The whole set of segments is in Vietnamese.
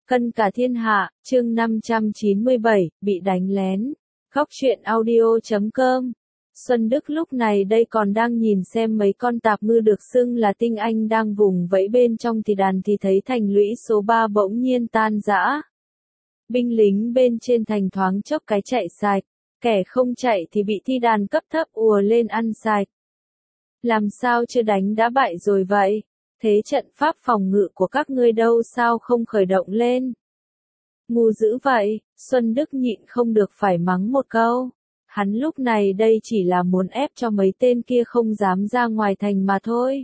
Cân cả thiên hạ, chương 597, bị đánh lén. Góc truyện audio.com. Xuân Đức lúc này đây còn đang nhìn xem mấy con tạp ngư được xưng là tinh anh đang vùng vẫy bên trong thì đàn thì thấy thành lũy số 3 bỗng nhiên tan rã. Binh lính bên trên thành thoáng chốc cái chạy sạch, kẻ không chạy thì bị thi đàn cấp thấp ùa lên ăn sạch. Làm sao chưa đánh đã bại rồi vậy? Thế trận pháp phòng ngự của các ngươi đâu sao không khởi động lên? Ngu dữ vậy, Xuân Đức nhịn không được phải mắng một câu. Hắn lúc này đây chỉ là muốn ép cho mấy tên kia không dám ra ngoài thành mà thôi.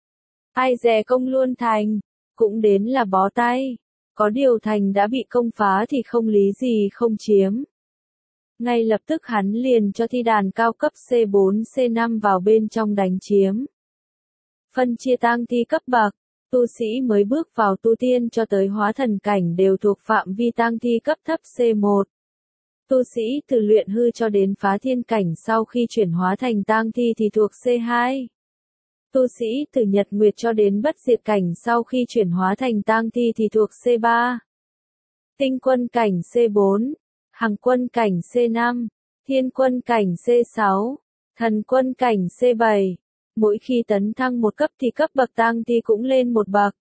Ai dè công luôn thành, cũng đến là bó tay. Có điều thành đã bị công phá thì không lý gì không chiếm. Ngay lập tức hắn liền cho thi đàn cao cấp C4, C5 vào bên trong đánh chiếm. Phân chia tang thi cấp bậc, tu sĩ mới bước vào tu tiên cho tới hóa thần cảnh đều thuộc phạm vi tang thi cấp thấp C1. Tu sĩ từ luyện hư cho đến phá thiên cảnh sau khi chuyển hóa thành tang thi thì thuộc C2. Tu sĩ từ nhật nguyệt cho đến bất diệt cảnh sau khi chuyển hóa thành tang thi thì thuộc C3. Tinh quân cảnh C4, hằng quân cảnh C5, thiên quân cảnh C6, thần quân cảnh C7. Mỗi khi tấn thăng một cấp thì cấp bậc tang thi cũng lên một bậc.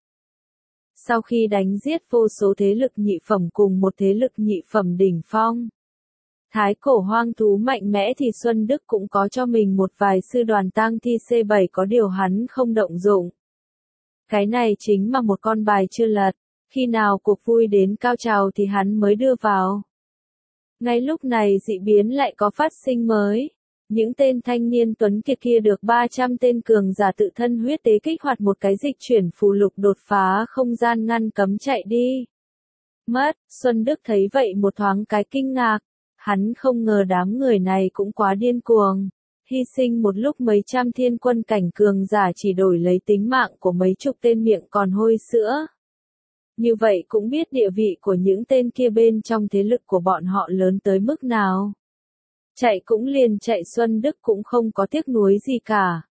Sau khi đánh giết vô số thế lực nhị phẩm cùng một thế lực nhị phẩm đỉnh phong, thái cổ hoang thú mạnh mẽ thì Xuân Đức cũng có cho mình một vài sư đoàn tang thi C7 có điều hắn không động dụng. Cái này chính là một con bài chưa lật, khi nào cuộc vui đến cao trào thì hắn mới đưa vào. Ngay lúc này dị biến lại có phát sinh mới. Những tên thanh niên tuấn kiệt kia được 300 tên cường giả tự thân huyết tế kích hoạt một cái dịch chuyển phù lục đột phá không gian ngăn cấm chạy đi. Mất, Xuân Đức thấy vậy một thoáng cái kinh ngạc. Hắn không ngờ đám người này cũng quá điên cuồng. Hy sinh một lúc mấy trăm thiên quân cảnh cường giả chỉ đổi lấy tính mạng của mấy chục tên miệng còn hôi sữa. Như vậy cũng biết địa vị của những tên kia bên trong thế lực của bọn họ lớn tới mức nào. Chạy cũng liền chạy, Xuân Đức cũng không có tiếc nuối gì cả.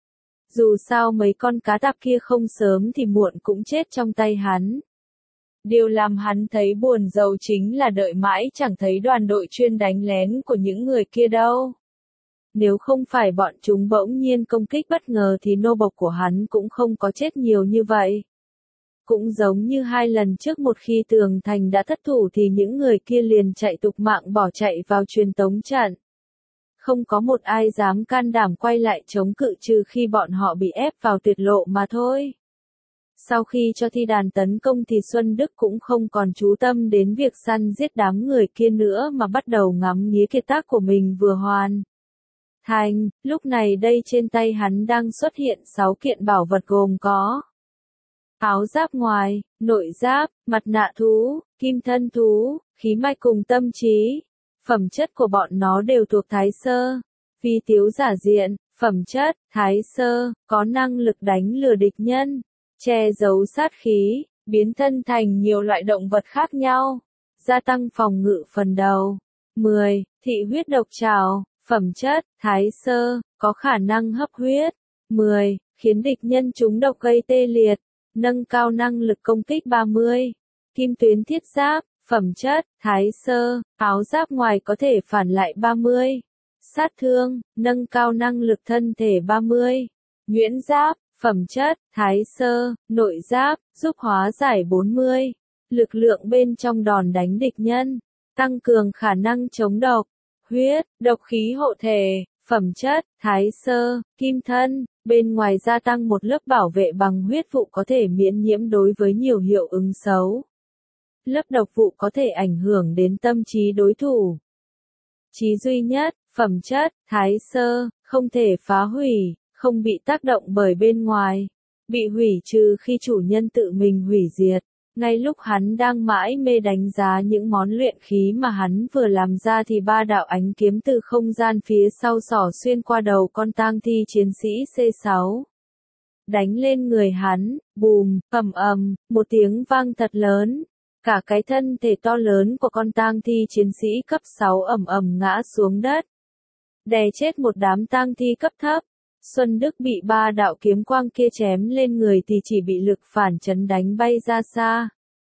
Dù sao mấy con cá tạp kia không sớm thì muộn cũng chết trong tay hắn. Điều làm hắn thấy buồn rầu chính là đợi mãi chẳng thấy đoàn đội chuyên đánh lén của những người kia đâu. Nếu không phải bọn chúng bỗng nhiên công kích bất ngờ thì nô bộc của hắn cũng không có chết nhiều như vậy. Cũng giống như 2 lần trước một khi tường thành đã thất thủ thì những người kia liền chạy tục mạng bỏ chạy vào truyền tống trận. Không có một ai dám can đảm quay lại chống cự trừ khi bọn họ bị ép vào tuyệt lộ mà thôi. Sau khi cho thi đàn tấn công thì Xuân Đức cũng không còn chú tâm đến việc săn giết đám người kia nữa mà bắt đầu ngắm nghía kiệt tác của mình vừa hoàn thành. Lúc này đây trên tay hắn đang xuất hiện 6 kiện bảo vật gồm có áo giáp ngoài, nội giáp, mặt nạ thú, kim thân thú, khí mạch cùng tâm trí. Phẩm chất của bọn nó đều thuộc thái sơ. Vi tiếu giả diện, phẩm chất, thái sơ, có năng lực đánh lừa địch nhân, che giấu sát khí, biến thân thành nhiều loại động vật khác nhau, gia tăng phòng ngự phần đầu. 10. Thị huyết độc trảo, phẩm chất, thái sơ, có khả năng hấp huyết. 10. Khiến địch nhân trúng độc gây tê liệt, nâng cao năng lực công kích 30. Kim tuyến thiết giáp, phẩm chất, thái sơ, áo giáp ngoài có thể phản lại 30. Sát thương, nâng cao năng lực thân thể 30. Nhuyễn giáp, phẩm chất, thái sơ, nội giáp, giúp hóa giải 40. Lực lượng bên trong đòn đánh địch nhân, tăng cường khả năng chống độc. Huyết, độc khí hộ thể, phẩm chất, thái sơ, kim thân, bên ngoài gia tăng một lớp bảo vệ bằng huyết vụ có thể miễn nhiễm đối với nhiều hiệu ứng xấu. Lớp độc vụ có thể ảnh hưởng đến tâm trí đối thủ. Chí duy nhất, phẩm chất, thái sơ, không thể phá hủy, không bị tác động bởi bên ngoài, bị hủy trừ khi chủ nhân tự mình hủy diệt. Ngay lúc hắn đang mãi mê đánh giá những món luyện khí mà hắn vừa làm ra thì 3 đạo ánh kiếm từ không gian phía sau xỏ xuyên qua đầu con tang thi chiến sĩ C6. Đánh lên người hắn, bùm, ầm, một tiếng vang thật lớn. Cả cái thân thể to lớn của con tang thi chiến sĩ cấp 6 ầm ngã xuống đất. Đè chết một đám tang thi cấp thấp. Xuân Đức bị 3 đạo kiếm quang kia chém lên người thì chỉ bị lực phản chấn đánh bay ra xa.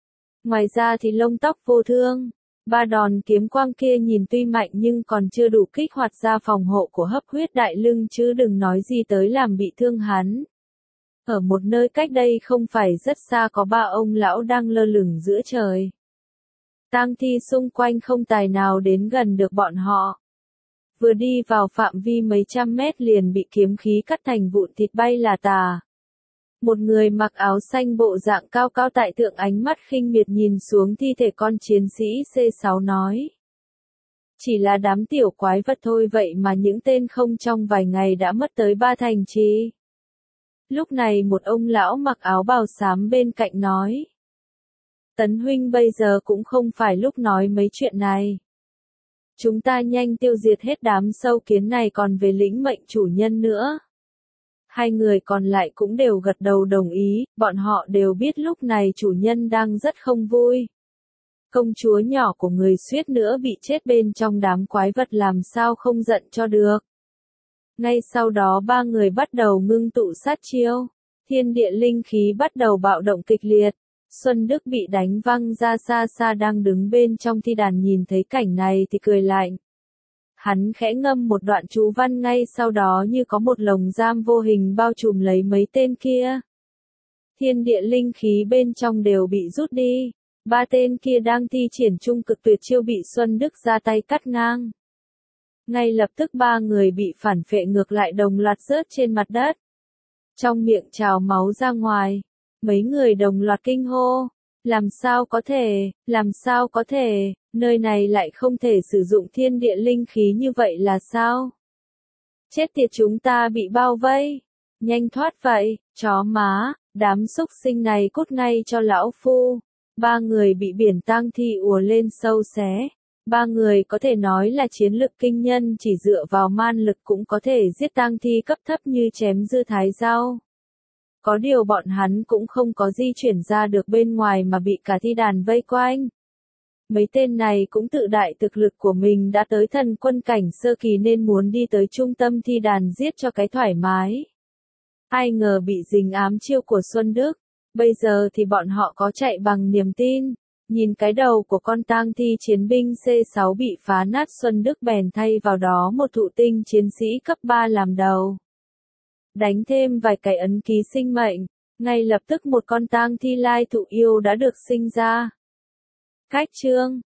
Ngoài ra thì lông tóc vô thương. Ba đòn kiếm quang kia nhìn tuy mạnh nhưng còn chưa đủ kích hoạt ra phòng hộ của hấp huyết đại lưng chứ đừng nói gì tới làm bị thương hắn. Ở một nơi cách đây không phải rất xa có ba ông lão đang lơ lửng giữa trời. Tang thi xung quanh không tài nào đến gần được bọn họ. Vừa đi vào phạm vi mấy trăm mét liền bị kiếm khí cắt thành vụn thịt bay là tà. Một người mặc áo xanh bộ dạng cao cao tại thượng ánh mắt khinh miệt nhìn xuống thi thể con chiến sĩ C6 nói. Chỉ là đám tiểu quái vật thôi vậy mà những tên không trong vài ngày đã mất tới 3 thành trì. Lúc này một ông lão mặc áo bào xám bên cạnh nói. Tấn huynh bây giờ cũng không phải lúc nói mấy chuyện này. Chúng ta nhanh tiêu diệt hết đám sâu kiến này còn về lĩnh mệnh chủ nhân nữa. Hai người còn lại cũng đều gật đầu đồng ý, bọn họ đều biết lúc này chủ nhân đang rất không vui. Công chúa nhỏ của người suýt nữa bị chết bên trong đám quái vật làm sao không giận cho được. Ngay sau đó ba người bắt đầu ngưng tụ sát chiêu, thiên địa linh khí bắt đầu bạo động kịch liệt. Xuân Đức bị đánh văng ra xa xa đang đứng bên trong thi đàn nhìn thấy cảnh này thì cười lạnh. Hắn khẽ ngâm một đoạn chú văn ngay sau đó như có một lồng giam vô hình bao trùm lấy mấy tên kia. Thiên địa linh khí bên trong đều bị rút đi. Ba tên kia đang thi triển trung cực tuyệt chiêu bị Xuân Đức ra tay cắt ngang. Ngay lập tức ba người bị phản phệ ngược lại đồng loạt rớt trên mặt đất. Trong miệng trào máu ra ngoài. Mấy người đồng loạt kinh hô. Làm sao có thể, nơi này lại không thể sử dụng thiên địa linh khí như vậy là sao? Chết tiệt chúng ta bị bao vây. Nhanh thoát vậy, chó má, đám súc sinh này cút ngay cho lão phu. Ba người bị biển tang thi ùa lên sâu xé. Ba người có thể nói là chiến lực kinh nhân chỉ dựa vào man lực cũng có thể giết tang thi cấp thấp như chém dưa thái rau. Có điều bọn hắn cũng không có di chuyển ra được bên ngoài mà bị cả thi đàn vây quanh. Mấy tên này cũng tự đại thực lực của mình đã tới thần quân cảnh sơ kỳ nên muốn đi tới trung tâm thi đàn giết cho cái thoải mái. Ai ngờ bị dính ám chiêu của Xuân Đức. Bây giờ thì bọn họ có chạy bằng niềm tin. Nhìn cái đầu của con tang thi chiến binh C6 bị phá nát Xuân Đức bèn thay vào đó một thụ tinh chiến sĩ cấp 3 làm đầu. Đánh thêm vài cái ấn ký sinh mệnh, ngay lập tức một con tang thi lai thụ yêu đã được sinh ra. Cách chương